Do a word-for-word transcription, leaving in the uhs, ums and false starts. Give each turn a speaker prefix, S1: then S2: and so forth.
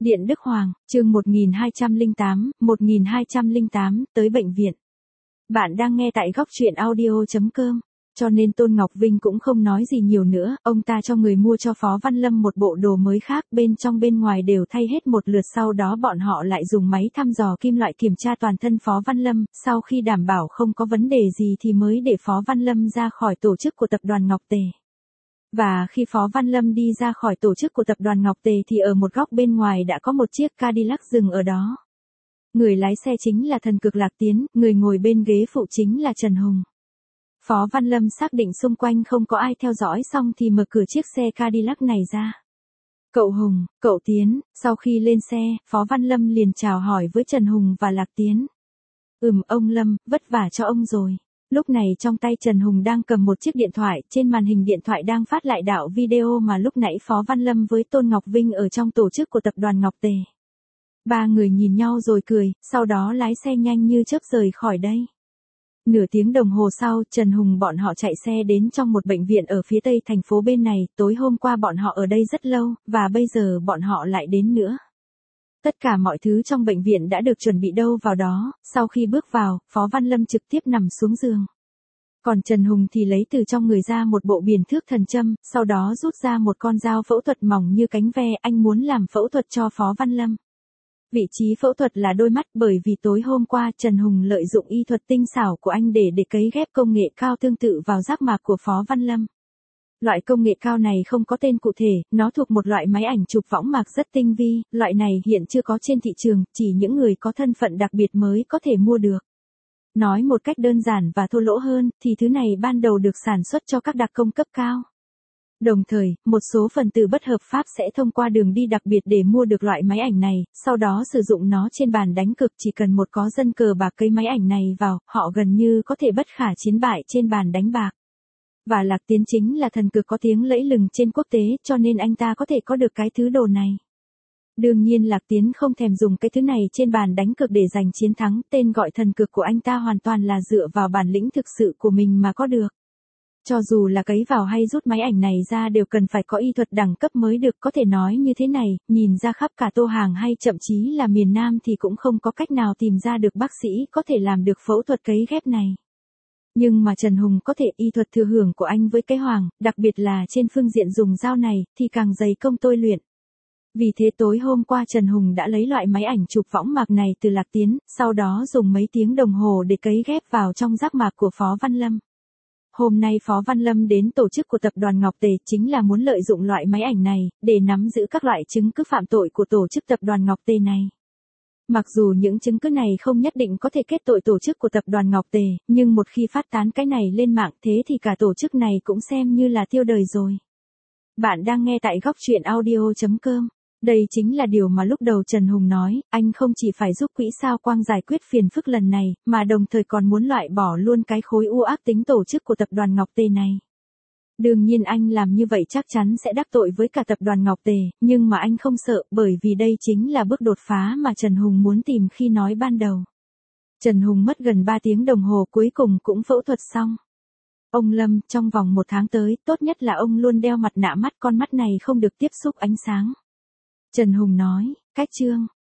S1: Điện Đức Hoàng, chương một nghìn hai trăm lẻ tám, một nghìn hai trăm lẻ tám, tới bệnh viện. Bạn đang nghe tại góc truyện audio chấm com, cho nên Tôn Ngọc Vinh cũng không nói gì nhiều nữa, ông ta cho người mua cho Phó Văn Lâm một bộ đồ mới khác, bên trong bên ngoài đều thay hết một lượt, sau đó bọn họ lại dùng máy thăm dò kim loại kiểm tra toàn thân Phó Văn Lâm, sau khi đảm bảo không có vấn đề gì thì mới để Phó Văn Lâm ra khỏi tổ chức của tập đoàn Ngọc Tề. Và khi Phó Văn Lâm đi ra khỏi tổ chức của tập đoàn Ngọc Tề thì ở một góc bên ngoài đã có một chiếc Cadillac dừng ở đó. Người lái xe chính là thần cực Lạc Tiến, người ngồi bên ghế phụ chính là Trần Hùng. Phó Văn Lâm xác định xung quanh không có ai theo dõi xong thì mở cửa chiếc xe Cadillac này ra. Cậu Hùng, cậu Tiến, sau khi lên xe, Phó Văn Lâm liền chào hỏi với Trần Hùng và Lạc Tiến. Ừm ông Lâm, vất vả cho ông rồi. Lúc này trong tay Trần Hùng đang cầm một chiếc điện thoại, trên màn hình điện thoại đang phát lại đạo video mà lúc nãy Phó Văn Lâm với Tôn Ngọc Vinh ở trong tổ chức của tập đoàn Ngọc Tề. Ba người nhìn nhau rồi cười, sau đó lái xe nhanh như chớp rời khỏi đây. Nửa tiếng đồng hồ sau, Trần Hùng bọn họ chạy xe đến trong một bệnh viện ở phía tây thành phố bên này, tối hôm qua bọn họ ở đây rất lâu, và bây giờ bọn họ lại đến nữa. Tất cả mọi thứ trong bệnh viện đã được chuẩn bị đâu vào đó, sau khi bước vào, Phó Văn Lâm trực tiếp nằm xuống giường. Còn Trần Hùng thì lấy từ trong người ra một bộ biền thước thần châm, sau đó rút ra một con dao phẫu thuật mỏng như cánh ve, anh muốn làm phẫu thuật cho Phó Văn Lâm. Vị trí phẫu thuật là đôi mắt, bởi vì tối hôm qua Trần Hùng lợi dụng y thuật tinh xảo của anh để để cấy ghép công nghệ cao tương tự vào giác mạc của Phó Văn Lâm. Loại công nghệ cao này không có tên cụ thể, nó thuộc một loại máy ảnh chụp võng mạc rất tinh vi, loại này hiện chưa có trên thị trường, chỉ những người có thân phận đặc biệt mới có thể mua được. Nói một cách đơn giản và thô lỗ hơn, thì thứ này ban đầu được sản xuất cho các đặc công cấp cao. Đồng thời, một số phần tử bất hợp pháp sẽ thông qua đường đi đặc biệt để mua được loại máy ảnh này, sau đó sử dụng nó trên bàn đánh cược, chỉ cần một có dân cờ bạc cấy máy ảnh này vào, họ gần như có thể bất khả chiến bại trên bàn đánh bạc. Và Lạc Tiến chính là thần cực có tiếng lẫy lừng trên quốc tế, cho nên anh ta có thể có được cái thứ đồ này. Đương nhiên Lạc Tiến không thèm dùng cái thứ này trên bàn đánh cược để giành chiến thắng, tên gọi thần cực của anh ta hoàn toàn là dựa vào bản lĩnh thực sự của mình mà có được. Cho dù là cấy vào hay rút máy ảnh này ra đều cần phải có y thuật đẳng cấp mới được, có thể nói như thế này, nhìn ra khắp cả Tô Hàng hay thậm chí là miền Nam thì cũng không có cách nào tìm ra được bác sĩ có thể làm được phẫu thuật cấy ghép này. Nhưng mà Trần Hùng có thể, y thuật thừa hưởng của anh với cái hoàng, đặc biệt là trên phương diện dùng dao này, thì càng dày công tôi luyện. Vì thế tối hôm qua Trần Hùng đã lấy loại máy ảnh chụp võng mạc này từ Lạc Tiến, sau đó dùng mấy tiếng đồng hồ để cấy ghép vào trong giác mạc của Phó Văn Lâm. Hôm nay Phó Văn Lâm đến tổ chức của tập đoàn Ngọc Tề chính là muốn lợi dụng loại máy ảnh này, để nắm giữ các loại chứng cứ phạm tội của tổ chức tập đoàn Ngọc Tề này. Mặc dù những chứng cứ này không nhất định có thể kết tội tổ chức của tập đoàn Ngọc Tề, nhưng một khi phát tán cái này lên mạng thế thì cả tổ chức này cũng xem như là tiêu đời rồi. Bạn đang nghe tại góc truyện audio chấm com. Đây chính là điều mà lúc đầu Trần Hùng nói, anh không chỉ phải giúp Quỹ Sao Quang giải quyết phiền phức lần này, mà đồng thời còn muốn loại bỏ luôn cái khối u ác tính tổ chức của tập đoàn Ngọc Tề này. Đương nhiên anh làm như vậy chắc chắn sẽ đắc tội với cả tập đoàn Ngọc Tề, nhưng mà anh không sợ, bởi vì đây chính là bước đột phá mà Trần Hùng muốn tìm khi nói ban đầu. Trần Hùng mất gần ba tiếng đồng hồ cuối cùng cũng phẫu thuật xong. Ông Lâm, trong vòng một tháng tới, tốt nhất là ông luôn đeo mặt nạ mắt, con mắt này không được tiếp xúc ánh sáng. Trần Hùng nói, cách chương,